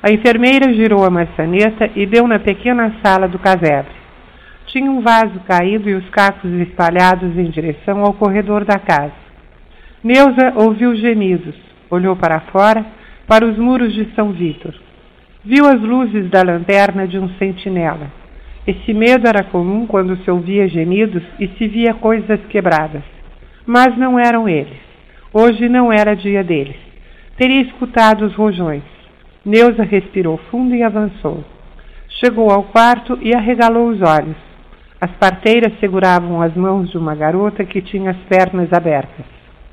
A enfermeira girou a maçaneta e deu na pequena sala do casebre. Tinha um vaso caído e os cacos espalhados em direção ao corredor da casa. Neuza ouviu gemidos, olhou para fora, para os muros de São Vítor. Viu as luzes da lanterna de um sentinela. Esse medo era comum quando se ouvia gemidos e se via coisas quebradas. Mas não eram eles. Hoje não era dia deles. Teria escutado os rojões. Neuza respirou fundo e avançou. Chegou ao quarto e arregalou os olhos. As parteiras seguravam as mãos de uma garota que tinha as pernas abertas.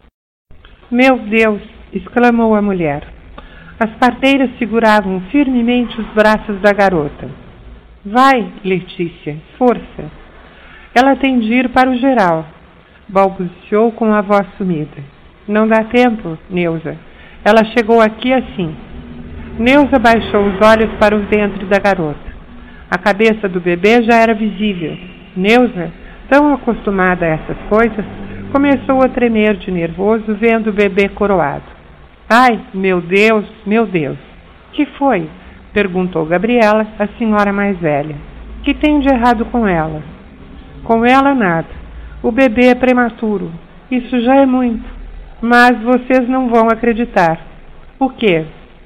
Meu Deus! Exclamou a mulher. As parteiras seguravam firmemente os braços da garota. Vai, Letícia, força! Ela tem de ir para o geral, balbuciou com a voz sumida. Não dá tempo, Neuza. Ela chegou aqui assim. Neuza baixou os olhos para o ventre da garota. A cabeça do bebê já era visível. Neuza, tão acostumada a essas coisas, começou a tremer de nervoso vendo o bebê coroado. Ai, meu Deus, meu Deus! Que foi? Perguntou Gabriela, a senhora mais velha. Que tem de errado com ela? Com ela nada. O bebê é prematuro. Isso já é muito. Mas vocês não vão acreditar. O quê?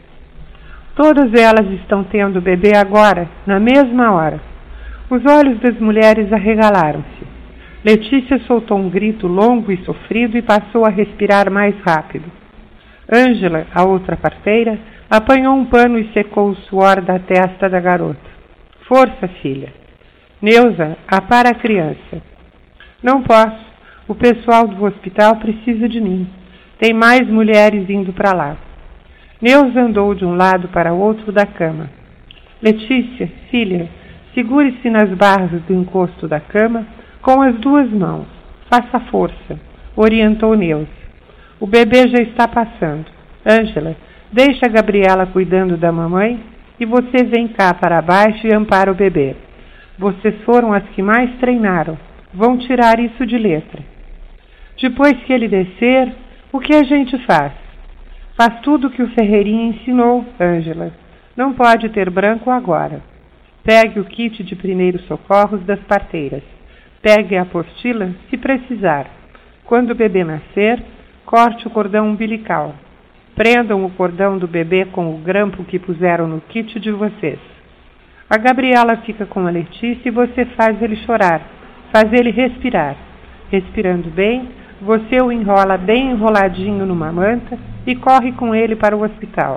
Todas elas estão tendo bebê agora, na mesma hora. Os olhos das mulheres arregalaram-se. Letícia soltou um grito longo e sofrido e passou a respirar mais rápido. Ângela, a outra parteira, apanhou um pano e secou o suor da testa da garota. Força, filha. Neuza, apara a criança. Não posso. O pessoal do hospital precisa de mim. Tem mais mulheres indo para lá. Neuza andou de um lado para o outro da cama. Letícia, filha, segure-se nas barras do encosto da cama com as duas mãos. Faça força, orientou Neuza. O bebê já está passando. Ângela, deixa a Gabriela cuidando da mamãe e você vem cá para baixo e ampara o bebê. Vocês foram as que mais treinaram. Vão tirar isso de letra. Depois que ele descer, o que a gente faz? Faz tudo o que o Ferreirinha ensinou, Ângela. Não pode ter branco agora. Pegue o kit de primeiros socorros das parteiras. Pegue a apostila, se precisar. Quando o bebê nascer, corte o cordão umbilical. Prendam o cordão do bebê com o grampo que puseram no kit de vocês. A Gabriela fica com a Letícia e você faz ele chorar, faz ele respirar. Respirando bem, você o enrola bem enroladinho numa manta e corre com ele para o hospital.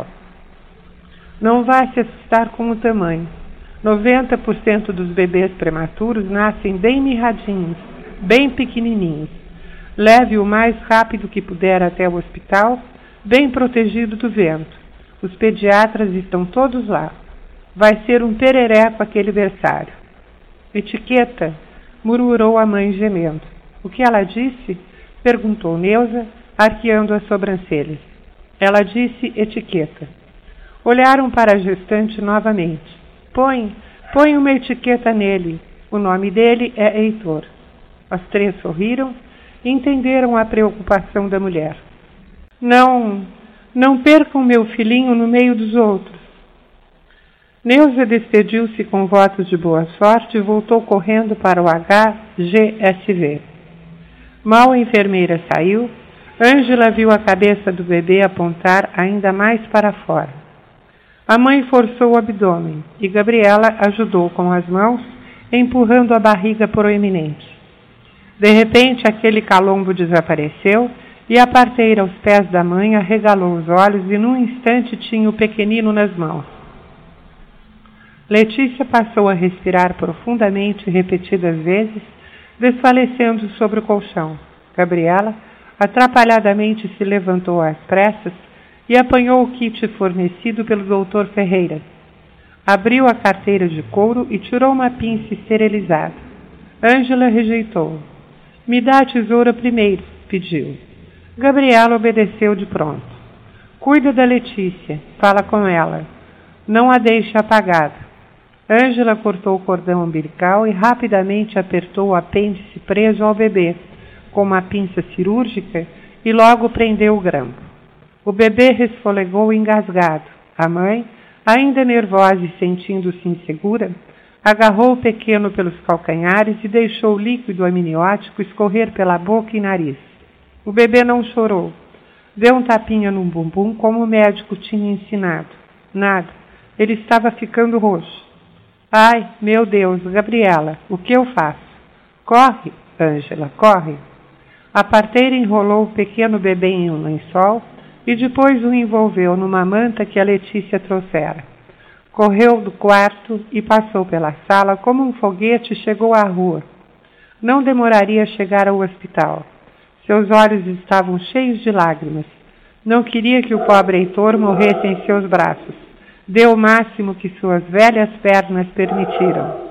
Não vá se assustar com o tamanho. 90% dos bebês prematuros nascem bem mirradinhos, bem pequenininhos. Leve-o o mais rápido que puder até o hospital, bem protegido do vento. Os pediatras estão todos lá. Vai ser um perereco aquele berçário. Etiqueta, murmurou a mãe gemendo. O que ela disse? Perguntou Neuza, arqueando as sobrancelhas. Ela disse etiqueta. Olharam para a gestante novamente. Põe uma etiqueta nele. O nome dele é Heitor. As três sorriram e entenderam a preocupação da mulher. Não percam meu filhinho no meio dos outros. Neuza despediu-se com votos de boa sorte e voltou correndo para o HGSV. Mal a enfermeira saiu, Ângela viu a cabeça do bebê apontar ainda mais para fora. A mãe forçou o abdômen e Gabriela ajudou com as mãos, empurrando a barriga proeminente. De repente, aquele calombo desapareceu e a parteira aos pés da mãe arregalou os olhos e num instante tinha o pequenino nas mãos. Letícia passou a respirar profundamente repetidas vezes, desfalecendo sobre o colchão. Gabriela, atrapalhadamente, se levantou às pressas e apanhou o kit fornecido pelo Dr. Ferreira. Abriu a carteira de couro e tirou uma pinça esterilizada. Ângela rejeitou. Me dá a tesoura primeiro, pediu. Gabriela obedeceu de pronto. Cuida da Letícia, fala com ela. Não a deixe apagada. Ângela cortou o cordão umbilical e rapidamente apertou o apêndice preso ao bebê, com uma pinça cirúrgica, e logo prendeu o grampo. O bebê resfolegou engasgado. A mãe, Ainda nervosa e sentindo-se insegura, agarrou o pequeno pelos calcanhares e deixou o líquido amniótico escorrer pela boca e nariz. O bebê não chorou. Deu um tapinha no bumbum como o médico tinha ensinado. Nada. Ele estava ficando roxo. Ai, meu Deus, Gabriela, o que eu faço? Corre, Ângela, corre. A parteira enrolou o pequeno bebê em um lençol e depois o envolveu numa manta que a Letícia trouxera. Correu do quarto e passou pela sala como um foguete e chegou à rua. Não demoraria a chegar ao hospital. Seus olhos estavam cheios de lágrimas. Não queria que o pobre Heitor morresse em seus braços. Deu o máximo que suas velhas pernas permitiram.